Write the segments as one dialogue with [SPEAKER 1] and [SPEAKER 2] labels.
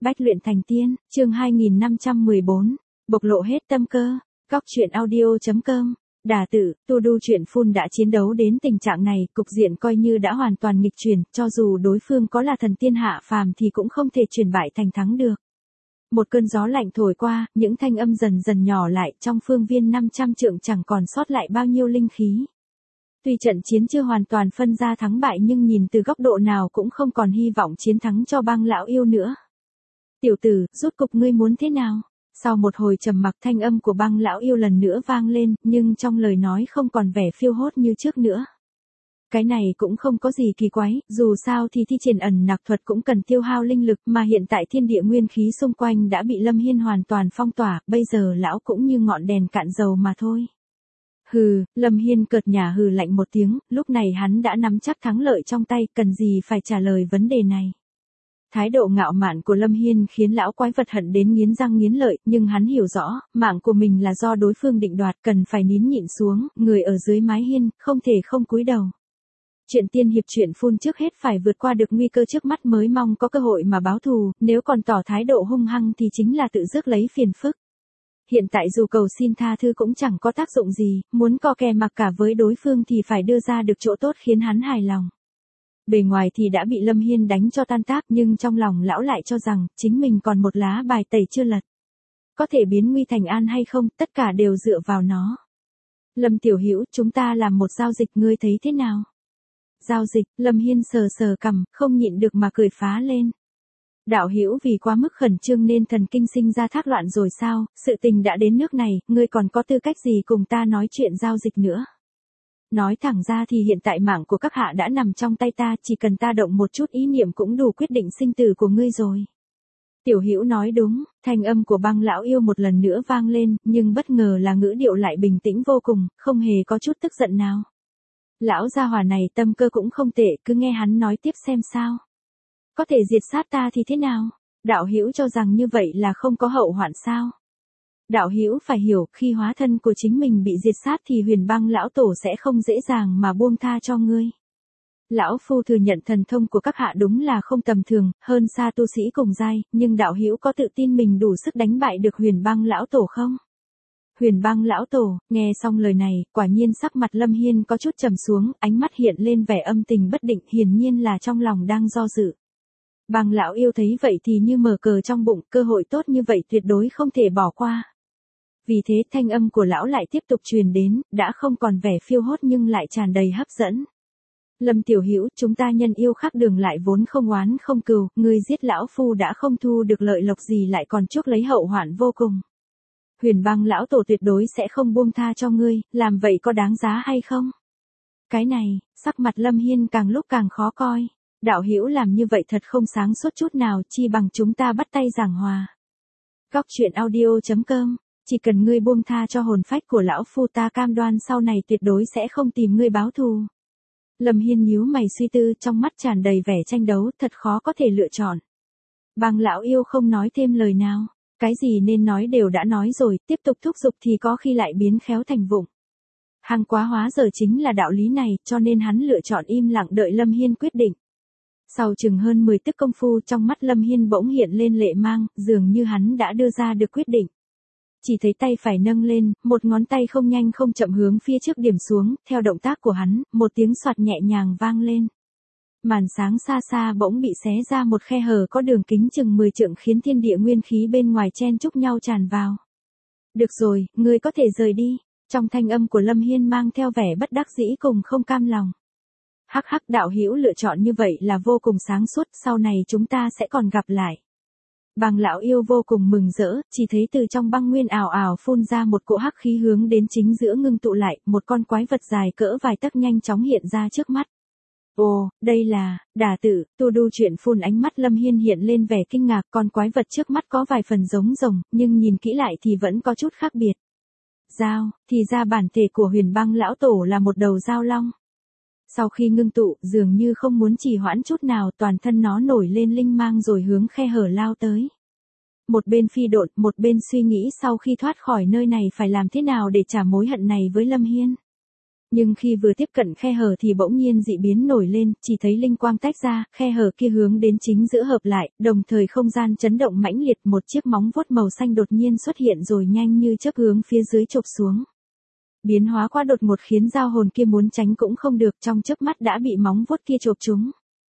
[SPEAKER 1] Bách luyện thành tiên, chương 2514, bộc lộ hết tâm cơ, Góc Chuyện Audio.com. Đả tử, To Do Chuyện Phun đã chiến đấu đến tình trạng này, cục diện coi như đã hoàn toàn nghịch chuyển, cho dù đối phương có là thần tiên hạ phàm thì cũng không thể chuyển bại thành thắng được. Một cơn gió lạnh thổi qua, những thanh âm dần dần nhỏ lại, trong phương viên 500 trượng chẳng còn sót lại bao nhiêu linh khí. Tuy trận chiến chưa hoàn toàn phân ra thắng bại nhưng nhìn từ góc độ nào cũng không còn hy vọng chiến thắng cho Băng lão yêu nữa. Tiểu tử, rốt cục ngươi muốn thế nào? Sau một hồi trầm mặc, thanh âm của Băng lão yêu lần nữa vang lên, nhưng trong lời nói không còn vẻ phiêu hốt như trước nữa. Cái này cũng không có gì kỳ quái, dù sao thì thi triển ẩn nặc thuật cũng cần tiêu hao linh lực, mà hiện tại thiên địa nguyên khí xung quanh đã bị Lâm Hiên hoàn toàn phong tỏa, bây giờ lão cũng như ngọn đèn cạn dầu mà thôi. Hừ, Lâm Hiên cợt nhả hừ lạnh một tiếng, lúc này hắn đã nắm chắc thắng lợi trong tay, cần gì phải trả lời vấn đề này. Thái độ ngạo mạn của Lâm Hiên khiến lão quái vật hận đến nghiến răng nghiến lợi, nhưng hắn hiểu rõ, mạng của mình là do đối phương định đoạt, cần phải nín nhịn xuống, người ở dưới mái hiên, không thể không cúi đầu. Chuyện tiên hiệp chuyện phun trước hết phải vượt qua được nguy cơ trước mắt mới mong có cơ hội mà báo thù, nếu còn tỏ thái độ hung hăng thì chính là tự rước lấy phiền phức. Hiện tại dù cầu xin tha thứ cũng chẳng có tác dụng gì, muốn co kè mặc cả với đối phương thì phải đưa ra được chỗ tốt khiến hắn hài lòng. Bề ngoài thì đã bị Lâm Hiên đánh cho tan tác, nhưng trong lòng lão lại cho rằng, chính mình còn một lá bài tẩy chưa lật. Có thể biến nguy thành an hay không, tất cả đều dựa vào nó. Lâm tiểu hữu, chúng ta làm một giao dịch, ngươi thấy thế nào? Giao dịch, Lâm Hiên sờ sờ cằm, không nhịn được mà cười phá lên. Đạo hữu vì quá mức khẩn trương nên thần kinh sinh ra thác loạn rồi sao, sự tình đã đến nước này, ngươi còn có tư cách gì cùng ta nói chuyện giao dịch nữa. Nói thẳng ra thì hiện tại mạng của các hạ đã nằm trong tay ta, chỉ cần ta động một chút ý niệm cũng đủ quyết định sinh tử của ngươi rồi. Tiểu hữu nói đúng, thanh âm của Băng lão yêu một lần nữa vang lên, nhưng bất ngờ là ngữ điệu lại bình tĩnh vô cùng, không hề có chút tức giận nào. Lão gia hỏa này tâm cơ cũng không tệ, cứ nghe hắn nói tiếp xem sao. Có thể diệt sát ta thì thế nào? Đạo hữu cho rằng như vậy là không có hậu hoạn sao? Đạo hữu phải hiểu, khi hóa thân của chính mình bị diệt sát thì Huyền Băng lão tổ sẽ không dễ dàng mà buông tha cho ngươi. Lão phu thừa nhận thần thông của các hạ đúng là không tầm thường, hơn xa tu sĩ cùng giai, nhưng đạo hữu có tự tin mình đủ sức đánh bại được Huyền Băng lão tổ không? Huyền Băng lão tổ, nghe xong lời này, quả nhiên sắc mặt Lâm Hiên có chút trầm xuống, ánh mắt hiện lên vẻ âm tình bất định, hiển nhiên là trong lòng đang do dự. Băng lão yêu thấy vậy thì như mở cờ trong bụng, cơ hội tốt như vậy tuyệt đối không thể bỏ qua. Vì thế thanh âm của lão lại tiếp tục truyền đến, đã không còn vẻ phiêu hốt nhưng lại tràn đầy hấp dẫn. Lâm tiểu hữu, chúng ta nhân yêu khác đường lại vốn không oán không cừu, ngươi giết lão phu đã không thu được lợi lộc gì lại còn chuốc lấy hậu hoạn vô cùng. Huyền Băng lão tổ tuyệt đối sẽ không buông tha cho ngươi, làm vậy có đáng giá hay không? Cái này, sắc mặt Lâm Hiên càng lúc càng khó coi. Đạo hữu làm như vậy thật không sáng suốt chút nào, chi bằng chúng ta bắt tay giảng hòa. Góc Chuyện Audio.com. Chỉ cần ngươi buông tha cho hồn phách của lão phu, ta cam đoan sau này tuyệt đối sẽ không tìm ngươi báo thù. Lâm Hiên nhíu mày suy tư, trong mắt tràn đầy vẻ tranh đấu, thật khó có thể lựa chọn. Băng lão yêu không nói thêm lời nào, cái gì nên nói đều đã nói rồi, tiếp tục thúc giục thì có khi lại biến khéo thành vụng. Hăng quá hóa giờ chính là đạo lý này, cho nên hắn lựa chọn im lặng đợi Lâm Hiên quyết định. Sau chừng hơn 10 tức công phu, trong mắt Lâm Hiên bỗng hiện lên lệ mang, dường như hắn đã đưa ra được quyết định. Chỉ thấy tay phải nâng lên, một ngón tay không nhanh không chậm hướng phía trước điểm xuống, theo động tác của hắn, một tiếng xoạt nhẹ nhàng vang lên. Màn sáng xa xa bỗng bị xé ra một khe hở có đường kính chừng 10 trượng khiến thiên địa nguyên khí bên ngoài chen chúc nhau tràn vào. Được rồi, ngươi có thể rời đi, trong thanh âm của Lâm Hiên mang theo vẻ bất đắc dĩ cùng không cam lòng. Hắc hắc, đạo hữu lựa chọn như vậy là vô cùng sáng suốt, sau này chúng ta sẽ còn gặp lại. Băng lão yêu vô cùng mừng rỡ, chỉ thấy từ trong băng nguyên ảo ảo phun ra một cỗ hắc khí hướng đến chính giữa ngưng tụ lại, một con quái vật dài cỡ vài tấc nhanh chóng hiện ra trước mắt. Ồ, đây là, Đả tử, To Do Chuyện Phun. Ánh mắt Lâm Hiên hiện lên vẻ kinh ngạc, con quái vật trước mắt có vài phần giống rồng, nhưng nhìn kỹ lại thì vẫn có chút khác biệt. Dao, thì ra bản thể của Huyền Băng lão tổ là một đầu dao long. Sau khi ngưng tụ, dường như không muốn trì hoãn chút nào, toàn thân nó nổi lên linh mang rồi hướng khe hở lao tới. Một bên phi độn, một bên suy nghĩ sau khi thoát khỏi nơi này phải làm thế nào để trả mối hận này với Lâm Hiên. Nhưng khi vừa tiếp cận khe hở thì bỗng nhiên dị biến nổi lên, chỉ thấy linh quang tách ra, khe hở kia hướng đến chính giữa hợp lại, đồng thời không gian chấn động mãnh liệt, một chiếc móng vuốt màu xanh đột nhiên xuất hiện rồi nhanh như chớp hướng phía dưới chộp xuống. Biến hóa quá đột ngột khiến giao hồn kia muốn tránh cũng không được, trong chớp mắt đã bị móng vuốt kia chộp trúng.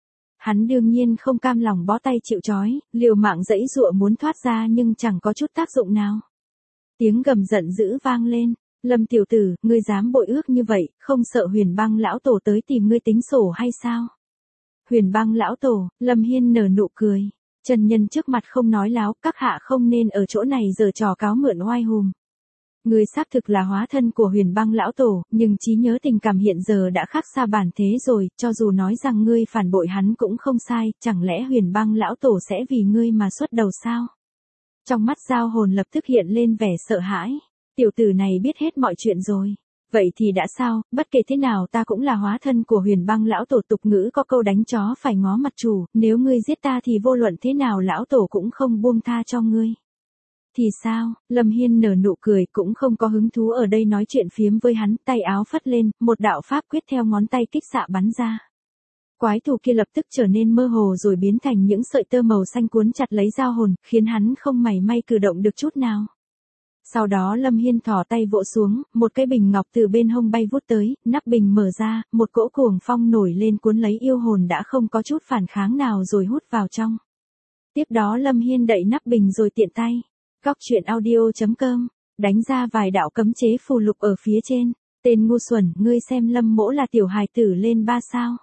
[SPEAKER 1] Hắn đương nhiên không cam lòng bó tay chịu trói, liều mạng giãy giụa muốn thoát ra nhưng chẳng có chút tác dụng nào. Tiếng gầm giận dữ vang lên. Lâm tiểu tử, ngươi dám bội ước như vậy, không sợ Huyền Băng lão tổ tới tìm ngươi tính sổ hay sao? Huyền Băng lão tổ, Lâm Hiên nở nụ cười. Trần nhân trước mặt không nói láo, các hạ không nên ở chỗ này giở trò cáo mượn oai hùm. Ngươi xác thực là hóa thân của Huyền Băng lão tổ, nhưng trí nhớ tình cảm hiện giờ đã khác xa bản thế rồi, cho dù nói rằng ngươi phản bội hắn cũng không sai, chẳng lẽ Huyền Băng lão tổ sẽ vì ngươi mà xuất đầu sao? Trong mắt giao hồn lập tức hiện lên vẻ sợ hãi. Tiểu tử này biết hết mọi chuyện rồi. Vậy thì đã sao, bất kể thế nào ta cũng là hóa thân của Huyền Băng lão tổ, tục ngữ có câu đánh chó phải ngó mặt chủ, nếu ngươi giết ta thì vô luận thế nào lão tổ cũng không buông tha cho ngươi. Thì sao, Lâm Hiên nở nụ cười, cũng không có hứng thú ở đây nói chuyện phiếm với hắn, tay áo phất lên, một đạo pháp quyết theo ngón tay kích xạ bắn ra. Quái thú kia lập tức trở nên mơ hồ rồi biến thành những sợi tơ màu xanh cuốn chặt lấy giao hồn, khiến hắn không mảy may cử động được chút nào. Sau đó Lâm Hiên thò tay vỗ xuống, một cái bình ngọc từ bên hông bay vút tới, nắp bình mở ra, một cỗ cuồng phong nổi lên cuốn lấy yêu hồn đã không có chút phản kháng nào rồi hút vào trong. Tiếp đó Lâm Hiên đậy nắp bình rồi tiện tay. Góc truyện audio.com, đánh ra vài đạo cấm chế phù lục ở phía trên. Tên ngu xuẩn, ngươi xem Lâm mỗ là tiểu hài tử lên 3 sao.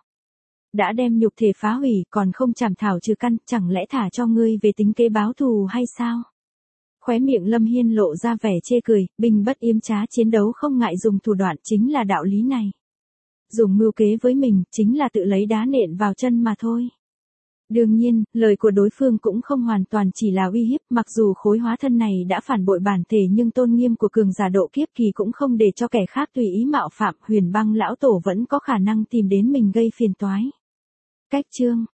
[SPEAKER 1] Đã đem nhục thể phá hủy còn không chảm thảo trừ căn, chẳng lẽ thả cho ngươi về tính kế báo thù hay sao? Khóe miệng Lâm Hiên lộ ra vẻ chê cười, binh bất yếm trá, chiến đấu không ngại dùng thủ đoạn, chính là đạo lý này. Dùng mưu kế với mình, chính là tự lấy đá nện vào chân mà thôi. Đương nhiên, lời của đối phương cũng không hoàn toàn chỉ là uy hiếp, mặc dù khối hóa thân này đã phản bội bản thể nhưng tôn nghiêm của cường giả độ kiếp kỳ cũng không để cho kẻ khác tùy ý mạo phạm, Huyền Băng lão tổ vẫn có khả năng tìm đến mình gây phiền toái. Cách chương